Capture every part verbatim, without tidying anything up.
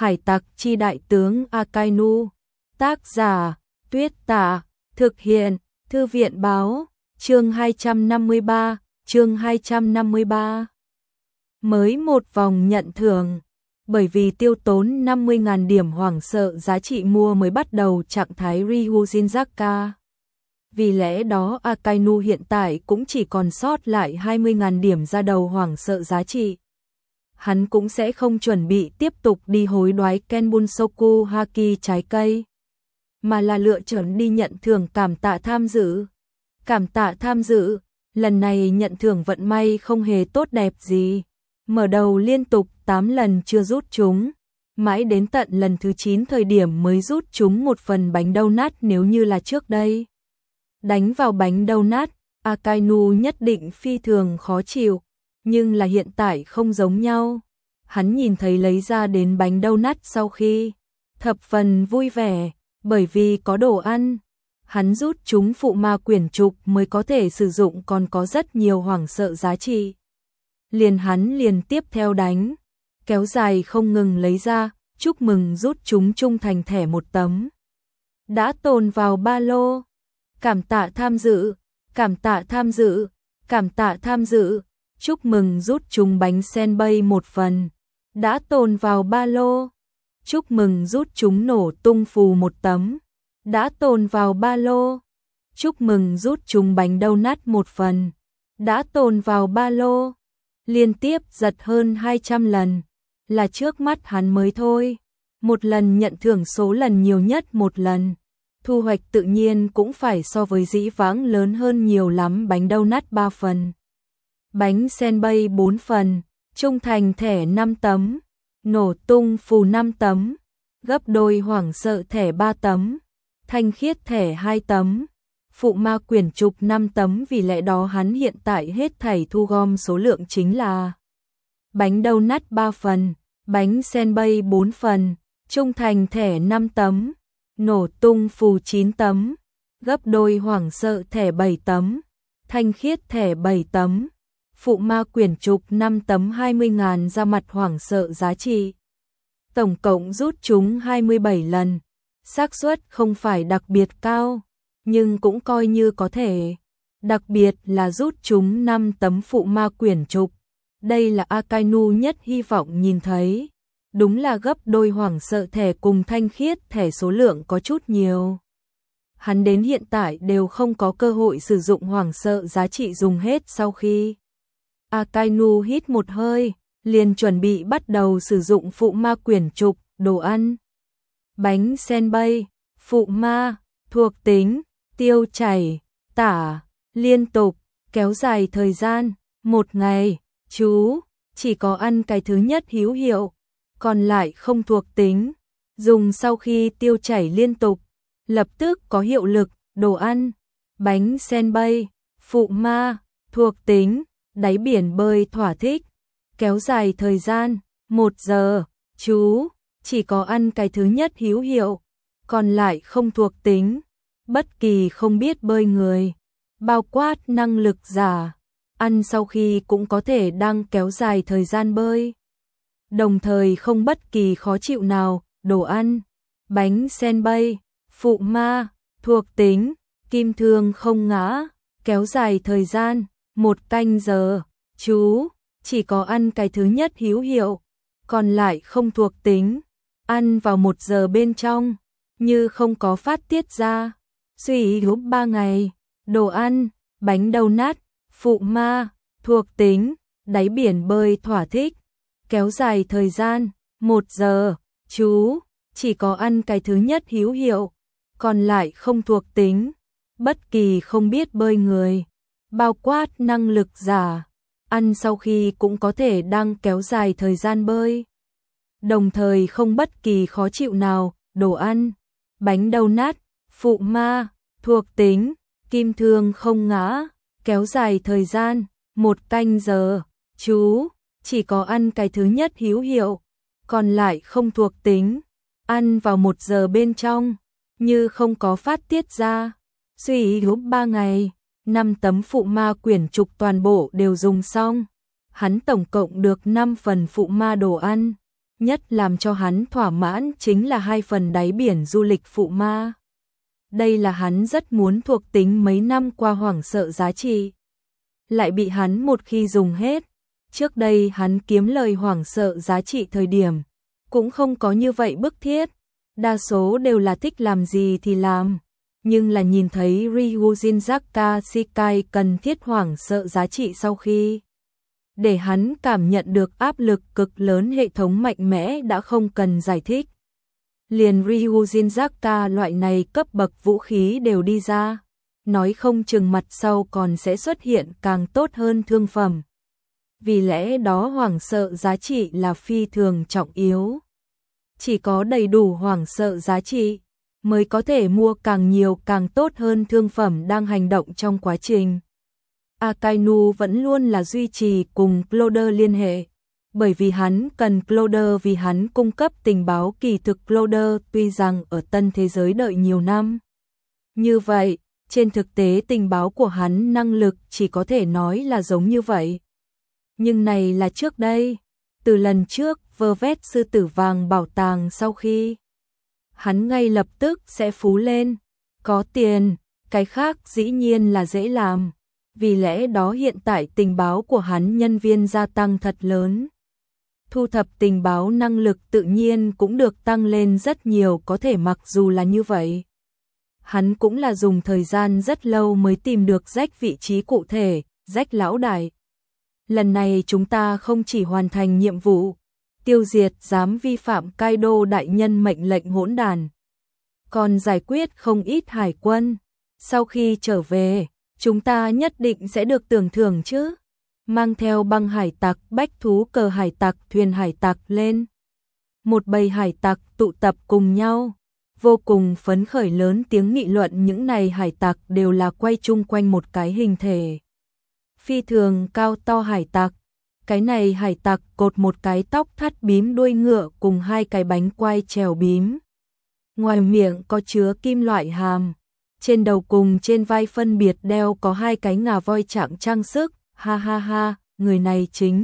Hải tặc chi đại tướng Akainu. Tác giả, Tuyết Tả. Thực hiện, Thư viện Báo. Chương hai trăm năm mươi ba, chương hai trăm năm mươi ba. Mới một vòng nhận thưởng. Bởi vì tiêu tốn năm mươi nghìn điểm hoảng sợ giá trị mua mới bắt đầu trạng thái Ryujinzaka. Vì lẽ đó Akainu hiện tại cũng chỉ còn sót lại hai mươi nghìn điểm ra đầu hoảng sợ giá trị. Hắn cũng sẽ không chuẩn bị tiếp tục đi hối đoái Kenbunsoku Haki trái cây, mà là lựa chọn đi nhận thưởng cảm tạ tham dự. Cảm tạ tham dự, lần này nhận thưởng vận may không hề tốt đẹp gì. Mở đầu liên tục tám lần chưa rút chúng, mãi đến tận lần thứ chín thời điểm mới rút chúng một phần bánh donut. Nếu như là trước đây đánh vào bánh donut, Akainu nhất định phi thường khó chịu, nhưng là hiện tại không giống nhau. Hắn nhìn thấy lấy ra đến bánh donut sau khi thập phần vui vẻ, bởi vì có đồ ăn. Hắn rút chúng phụ ma quyển trục mới có thể sử dụng, còn có rất nhiều hoảng sợ giá trị. Liền hắn liền tiếp theo đánh, kéo dài không ngừng lấy ra, chúc mừng rút chúng trung thành thẻ một tấm. Đã tồn vào ba lô. Cảm tạ tham dự, cảm tạ tham dự, cảm tạ tham dự, chúc mừng rút chúng bánh senbei một phần. Đã tồn vào ba lô. Chúc mừng rút chúng nổ tung phù một tấm. Đã tồn vào ba lô. Chúc mừng rút chúng bánh donut một phần. Đã tồn vào ba lô. Liên tiếp giật hơn hai trăm lần, là trước mắt hắn mới thôi. Một lần nhận thưởng số lần nhiều nhất một lần. Thu hoạch tự nhiên cũng phải so với dĩ vãng lớn hơn nhiều lắm. Bánh donut ba phần. Bánh senbei bốn phần. Trung thành thẻ năm tấm. Nổ tung phù năm tấm. Gấp đôi hoảng sợ thẻ ba tấm. Thanh khiết thẻ hai tấm. Phụ ma quyển trục năm tấm. Vì lẽ đó hắn hiện tại hết thảy thu gom số lượng chính là bánh donut ba phần, bánh senbei bốn phần, trung thành thẻ năm tấm, nổ tung phù chín tấm, gấp đôi hoảng sợ thẻ bảy tấm, thanh khiết thẻ bảy tấm, phụ ma quyển trục năm tấm. Hai mươi nghìn ra mặt hoảng sợ giá trị. Tổng cộng rút chúng hai mươi bảy lần. Xác suất không phải đặc biệt cao, nhưng cũng coi như có thể. Đặc biệt là rút chúng năm tấm phụ ma quyển trục. Đây là Akainu nhất hy vọng nhìn thấy. Đúng là gấp đôi hoảng sợ thẻ cùng thanh khiết thẻ, số lượng có chút nhiều. Hắn đến hiện tại đều không có cơ hội sử dụng hoảng sợ giá trị dùng hết. Sau khi Akainu hít một hơi, liền chuẩn bị bắt đầu sử dụng phụ ma quyển trục. Đồ ăn, bánh senbei, phụ ma, thuộc tính, tiêu chảy, tả, liên tục, kéo dài thời gian, một ngày. Chú, chỉ có ăn cái thứ nhất hữu hiệu, còn lại không thuộc tính. Dùng sau khi tiêu chảy liên tục, lập tức có hiệu lực. Đồ ăn, bánh senbei, phụ ma, thuộc tính, đáy biển bơi thỏa thích, kéo dài thời gian, một giờ. Chú, chỉ có ăn cái thứ nhất hữu hiệu, còn lại không thuộc tính. Bất kỳ không biết bơi người, bao quát năng lực giả, ăn sau khi cũng có thể đang kéo dài thời gian bơi, đồng thời không bất kỳ khó chịu nào. Đồ ăn, bánh senbei, phụ ma, thuộc tính, kim thương không ngã, kéo dài thời gian, một canh giờ. Chú, chỉ có ăn cái thứ nhất hữu hiệu, còn lại không thuộc tính. Ăn vào một giờ bên trong, như không có phát tiết ra. Suy yếu ba ngày. Đồ ăn, bánh donut, phụ ma, thuộc tính, đáy biển bơi thỏa thích, kéo dài thời gian, một giờ. Chú, chỉ có ăn cái thứ nhất hữu hiệu, còn lại không thuộc tính. Bất kỳ không biết bơi người, bao quát năng lực giả, ăn sau khi cũng có thể đang kéo dài thời gian bơi, đồng thời không bất kỳ khó chịu nào. Đồ ăn, bánh donut, phụ ma, thuộc tính, kim thương không ngã, kéo dài thời gian, một canh giờ. Chú, chỉ có ăn cái thứ nhất hữu hiệu, còn lại không thuộc tính. Ăn vào một giờ bên trong, như không có phát tiết ra. Suy yếu ba ngày. Năm tấm phụ ma quyển trục toàn bộ đều dùng xong. Hắn tổng cộng được năm phần phụ ma đồ ăn. Nhất làm cho hắn thỏa mãn chính là hai phần đáy biển du lịch phụ ma. Đây là hắn rất muốn thuộc tính mấy năm qua hoảng sợ giá trị. Lại bị hắn một khi dùng hết. Trước đây hắn kiếm lời hoảng sợ giá trị thời điểm. Cũng không có như vậy bức thiết. Đa số đều là thích làm gì thì làm. Nhưng là nhìn thấy Ryujin Zaka Shikai cần thiết hoảng sợ giá trị sau khi. Để hắn cảm nhận được áp lực cực lớn hệ thống mạnh mẽ đã không cần giải thích. Liền Ryujin Zaka loại này cấp bậc vũ khí đều đi ra. Nói không chừng mặt sau còn sẽ xuất hiện càng tốt hơn thương phẩm. Vì lẽ đó hoảng sợ giá trị là phi thường trọng yếu. Chỉ có đầy đủ hoảng sợ giá trị mới có thể mua càng nhiều càng tốt hơn thương phẩm đang hành động trong quá trình. Akainu vẫn luôn là duy trì cùng Cloder liên hệ, bởi vì hắn cần Cloder vì hắn cung cấp tình báo kỳ thực. Cloder tuy rằng ở tân thế giới đợi nhiều năm. Như vậy, trên thực tế tình báo của hắn năng lực chỉ có thể nói là giống như vậy. Nhưng này là trước đây, từ lần trước vơ vét sư tử vàng bảo tàng sau khi hắn ngay lập tức sẽ phú lên, có tiền, cái khác dĩ nhiên là dễ làm. Vì lẽ đó hiện tại tình báo của hắn nhân viên gia tăng thật lớn. Thu thập tình báo năng lực tự nhiên cũng được tăng lên rất nhiều, có thể mặc dù là như vậy. Hắn cũng là dùng thời gian rất lâu mới tìm được rách vị trí cụ thể, rách lão đại. Lần này chúng ta không chỉ hoàn thành nhiệm vụ, tiêu diệt dám vi phạm Kaido đại nhân mệnh lệnh hỗn đàn, còn giải quyết không ít hải quân. Sau khi trở về, chúng ta nhất định sẽ được tưởng thưởng chứ. Mang theo băng hải tặc, bách thú cờ hải tặc, thuyền hải tặc lên. Một bầy hải tặc tụ tập cùng nhau, vô cùng phấn khởi, lớn tiếng nghị luận. Những này hải tặc đều là quay chung quanh một cái hình thể phi thường cao to hải tặc. Cái này hải tặc cột một cái tóc thắt bím đuôi ngựa cùng hai cái bánh quai trèo bím. Ngoài miệng có chứa kim loại hàm. Trên đầu cùng trên vai phân biệt đeo có hai cái ngà voi trạng trang sức. Ha ha ha, người này chính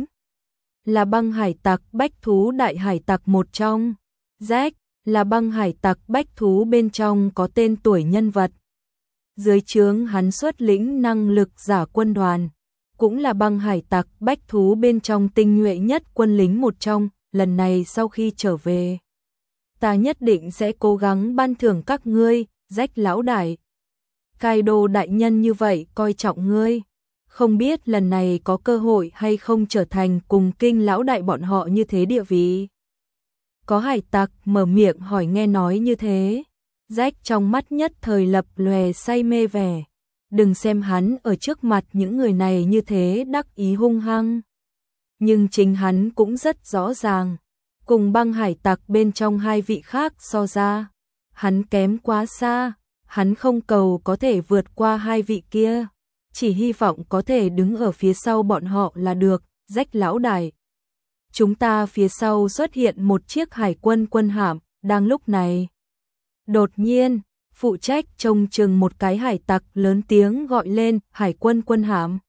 là băng hải tặc bách thú đại hải tặc một trong. Jack là băng hải tặc bách thú bên trong có tên tuổi nhân vật. Dưới trướng hắn xuất lĩnh năng lực giả quân đoàn, cũng là băng hải tặc bách thú bên trong tinh nhuệ nhất quân lính một trong. Lần này sau khi trở về, ta nhất định sẽ cố gắng ban thưởng các ngươi, Jack lão đại. Kaido đại nhân như vậy coi trọng ngươi, không biết lần này có cơ hội hay không trở thành cùng Kinh lão đại bọn họ như thế địa vị. Có hải tặc mở miệng hỏi. Nghe nói như thế, Jack trong mắt nhất thời lập lòe say mê vẻ. Đừng xem hắn ở trước mặt những người này như thế đắc ý hung hăng, nhưng chính hắn cũng rất rõ ràng, cùng băng hải tặc bên trong hai vị khác so ra, hắn kém quá xa. Hắn không cầu có thể vượt qua hai vị kia, chỉ hy vọng có thể đứng ở phía sau bọn họ là được. Jack lão đại, chúng ta phía sau xuất hiện một chiếc hải quân quân hạm. Đang lúc này, đột nhiên, phụ trách trông chừng một cái hải tặc lớn tiếng gọi lên, hải quân quân hạm.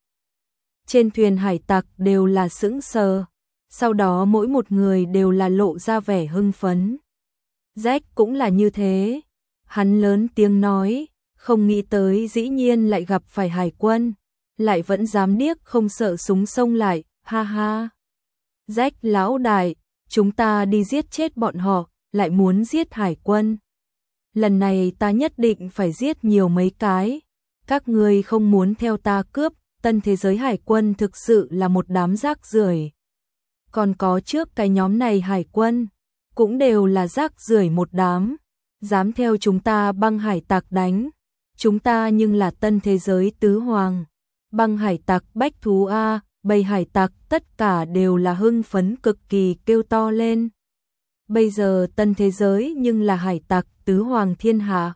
Trên thuyền hải tặc đều là sững sờ, sau đó mỗi một người đều là lộ ra vẻ hưng phấn. Jack cũng là như thế. Hắn lớn tiếng nói, không nghĩ tới dĩ nhiên lại gặp phải hải quân, lại vẫn dám điếc không sợ súng xông lại, ha ha. Jack lão đại, chúng ta đi giết chết bọn họ, lại muốn giết hải quân. Lần này ta nhất định phải giết nhiều mấy cái. Các ngươi không muốn theo ta cướp, tân thế giới hải quân thực sự là một đám rác rưởi. Còn có trước cái nhóm này hải quân, cũng đều là rác rưởi một đám. Dám theo chúng ta băng hải tặc đánh, chúng ta nhưng là tân thế giới tứ hoàng. Băng hải tặc bách thú a, bầy hải tặc tất cả đều là hưng phấn cực kỳ kêu to lên. Bây giờ tân thế giới nhưng là hải tặc tứ hoàng thiên hạ.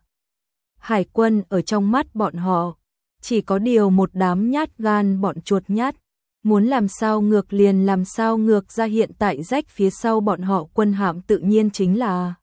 Hải quân ở trong mắt bọn họ, chỉ có điều một đám nhát gan bọn chuột nhát. Muốn làm sao ngược liền làm sao ngược ra. Hiện tại Jack phía sau bọn họ quân hạm tự nhiên chính là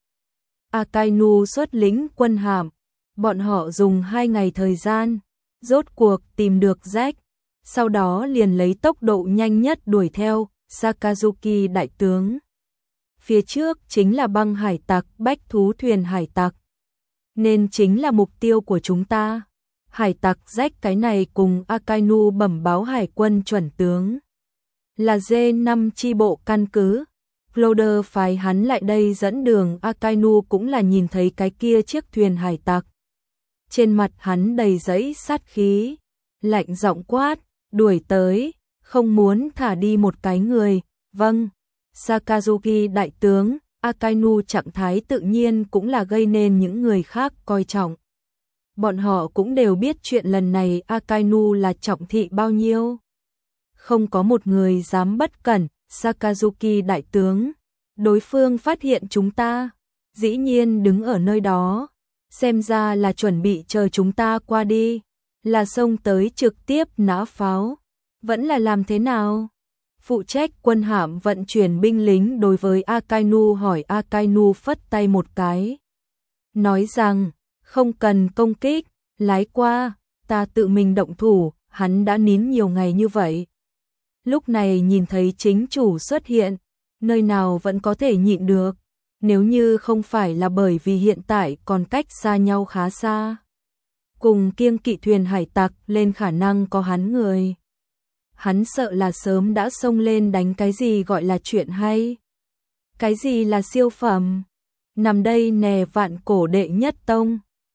Akainu xuất lĩnh quân hạm. Bọn họ dùng hai ngày thời gian, rốt cuộc tìm được Jack, sau đó liền lấy tốc độ nhanh nhất đuổi theo Sakazuki đại tướng. phía trước chính là băng hải tặc, bách thú thuyền hải tặc. Nên chính là mục tiêu của chúng ta. Hải tặc Jack cái này cùng Akainu bẩm báo hải quân chuẩn tướng. Là dê năm chi bộ căn cứ. Cloder phái hắn lại đây dẫn đường. Akainu cũng là nhìn thấy cái kia chiếc thuyền hải tặc. Trên mặt hắn đầy dẫy sát khí. Lạnh giọng quát, đuổi tới, không muốn thả đi một cái người. Vâng, Sakazuki đại tướng. Akainu trạng thái tự nhiên cũng là gây nên những người khác coi trọng. Bọn họ cũng đều biết chuyện lần này Akainu là trọng thị bao nhiêu. Không có một người dám bất cẩn. Sakazuki đại tướng, đối phương phát hiện chúng ta, dĩ nhiên đứng ở nơi đó, xem ra là chuẩn bị chờ chúng ta qua đi, là xông tới trực tiếp nã pháo, vẫn là làm thế nào? Phụ trách quân hạm vận chuyển binh lính đối với Akainu hỏi. Akainu phất tay một cái, nói rằng, không cần công kích, lái qua, ta tự mình động thủ. Hắn đã nín nhiều ngày như vậy. Lúc này nhìn thấy chính chủ xuất hiện, nơi nào vẫn có thể nhịn được, nếu như không phải là bởi vì hiện tại còn cách xa nhau khá xa. Cùng kiêng kỵ thuyền hải tặc lên khả năng có hắn người. Hắn sợ là sớm đã xông lên đánh cái gì gọi là chuyện hay. Cái gì là siêu phẩm? Nằm đây nè vạn cổ đệ nhất tông.